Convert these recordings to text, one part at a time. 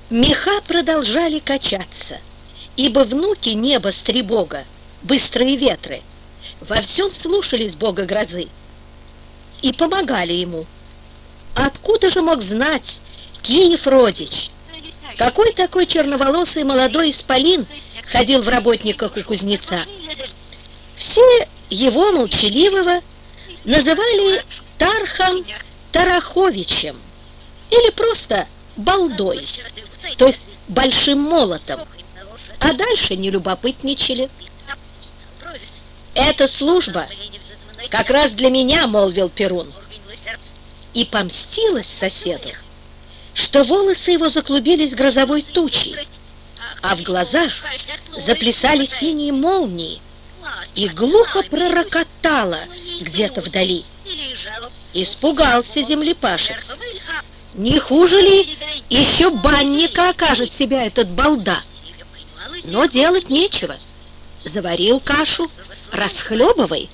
Меха продолжали качаться, ибо внуки неба-стребога, быстрые ветры, во всем слушались бога грозы и помогали ему. Откуда же мог знать Киев родич? Какой такой черноволосый молодой исполин ходил в работниках у кузнеца? Все его молчаливого называли Тархом Тараховичем или просто Балдой, то есть большим молотом, а дальше не любопытничали. «Эта служба как раз для меня», — молвил Перун, и помстилась соседу, что волосы его заклубились грозовой тучей, а в глазах заплясали синие молнии, и глухо пророкотало где-то вдали. Испугался землепашец. Не хуже ли еще банника окажет себя этот балда? Но делать нечего. Заварил кашу, расхлебывай.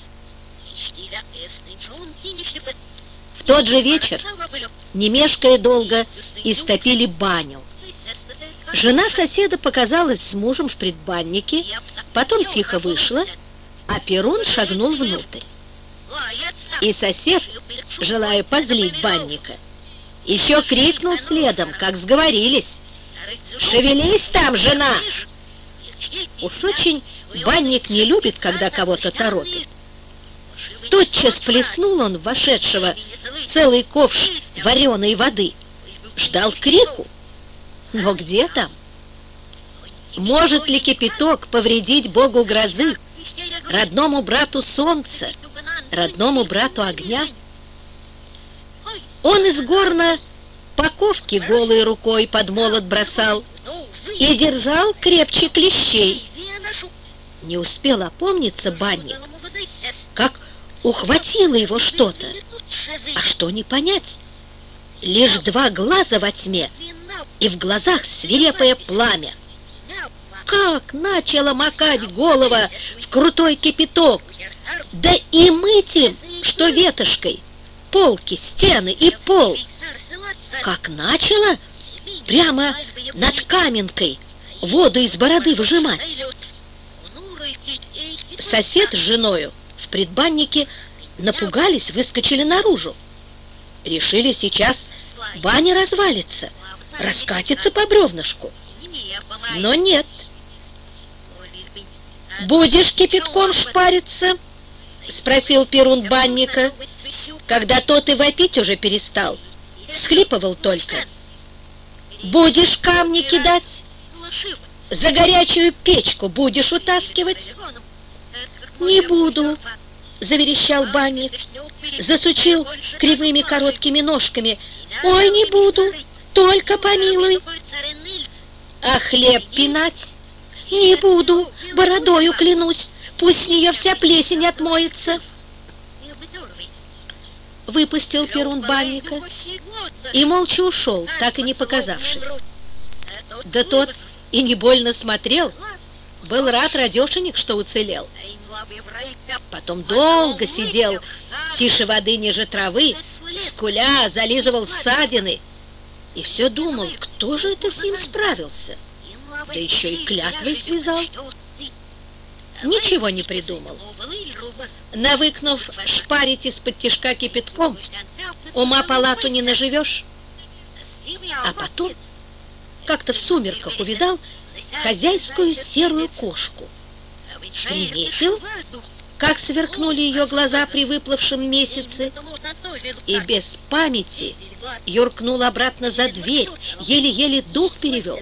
В тот же вечер, не мешкая долго, истопили баню. Жена соседа показалась с мужем в предбаннике, потом тихо вышла, а Перун шагнул внутрь. И сосед, желая позлить банника, еще крикнул следом, как сговорились: «Шевелись там, жена!» Уж очень банник не любит, когда кого-то торопит. Тотчас плеснул он в вошедшего целый ковш вареной воды, ждал крику, но где там? Может ли кипяток повредить богу грозы, родному брату солнца, родному брату огня? Он из горна паковки голой рукой под молот бросал и держал крепче клещей. Не успел опомниться банник, как ухватило его что-то. А что не понять? Лишь два глаза во тьме, и в глазах свирепое пламя. Как начало макать голова в крутой кипяток, да и мыть им, что ветошкой, полки, стены и пол. Как начало прямо над каменкой воду из бороды выжимать. Сосед с женою в предбаннике напугались, выскочили наружу. Решили, сейчас баня развалится, раскатится по бревнышку. Но нет. «Будешь кипятком шпариться?» — спросил Перун банника, когда тот и вопить уже перестал, всхлипывал только. «Будешь камни кидать? За горячую печку будешь утаскивать?» «Не буду», — заверещал банник, засучил кривыми короткими ножками. «Ой, не буду, только помилуй». «А хлеб пинать?» «Не буду, бородою клянусь, пусть с нее вся плесень отмоется». Выпустил Перун банника и молча ушел, так и не показавшись. Да тот и не больно смотрел, был рад радешенек, что уцелел. Потом долго сидел, тише воды ниже травы, скуля, зализывал ссадины, и все думал, кто же это с ним справился, да еще и клятвой связал. Ничего не придумал. Навыкнув шпарить из-под тишка кипятком, ума палату не наживешь. А потом как-то в сумерках увидал хозяйскую серую кошку. Приметил, как сверкнули ее глаза при выплывшем месяце, и без памяти юркнул обратно за дверь, еле-еле дух перевел.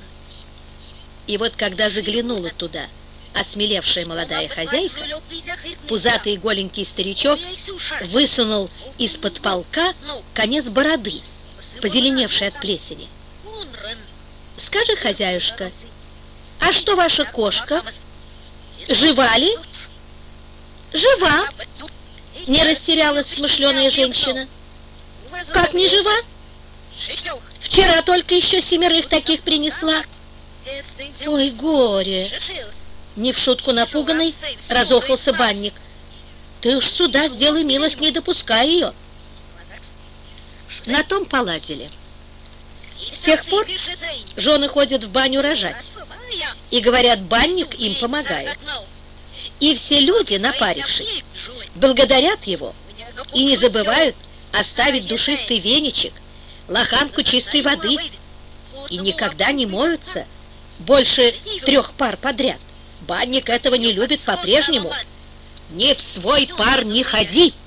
И вот когда заглянула туда осмелевшая молодая хозяйка, пузатый голенький старичок высунул из-под полка конец бороды, позеленевший от плесени. «Скажи, хозяюшка, а что ваша кошка? Жива ли?» «Жива», — не растерялась смышленая женщина. «Как не жива? Вчера только еще 7 таких принесла». «Ой, горе!» Не в шутку напуганный, разохался банник. «Ты уж сюда, сделай милость, не допускай ее». На том поладили. С тех пор жены ходят в баню рожать. И говорят, банник им помогает. И все люди, напарившись, благодарят его и не забывают оставить душистый веничек, лоханку чистой воды, и никогда не моются больше 3 пар подряд. Банник этого не любит по-прежнему. «Не в свой пар не ходи!»